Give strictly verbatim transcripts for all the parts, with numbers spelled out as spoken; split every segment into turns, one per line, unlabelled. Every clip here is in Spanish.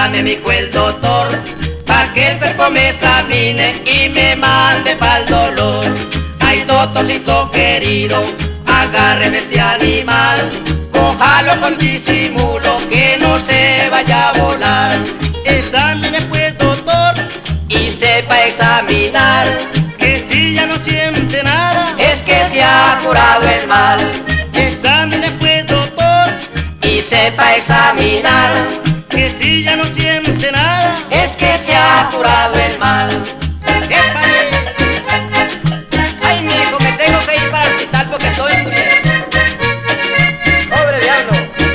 examen me dijo el doctor, pa' que el cuerpo me examine y me mande pa'l dolor. Ay, doctorcito querido, agárreme este animal, cójalo con disimulo, que no se vaya a volar.
Examine pues, doctor,
Y sepa examinar,
que si ya no siente nada.
es que se ha curado el mal.
Examine pues, doctor,
Y sepa examinar,
que si ya no siente nada.
es que se ha curado el mal.
¡Épale!
Ay, mijo, me tengo que ir para el hospital porque estoy muriendo.
¡Pobre diablo!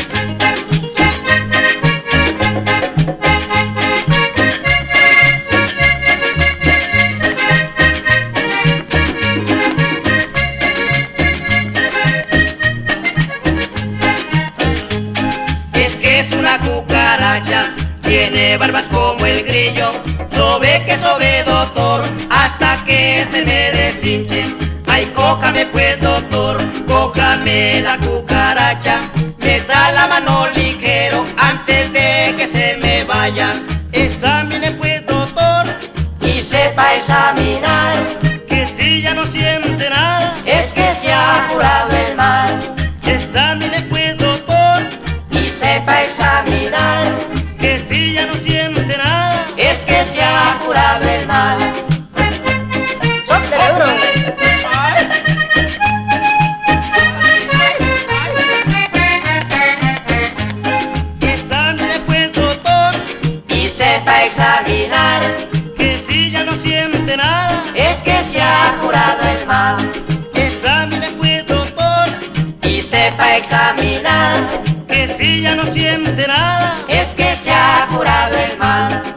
Es que es una cucaracha, tiene barbas como el grillo, sobe que sobe, doctor, hasta que se me deshinche. Ay, cójame pues, doctor, cójame la cucaracha, meta la mano ligero antes de que se me vaya.
Examine pues, doctor,
Y sepa examinar,
que si ya no siente nada.
es que se ha curado el mal.
Examine pues, doctor,
Y sepa examinar,
que si ya no siente nada.
es que se ha curado el mal.
¡Sóptele duro! Examine pues, doctor,
Y sepa examinar,
que si ya no siente nada.
es que se ha curado el mal.
Examine pues, doctor,
Y sepa examinar,
que si ya no siente nada.
es que se ha curado el mal.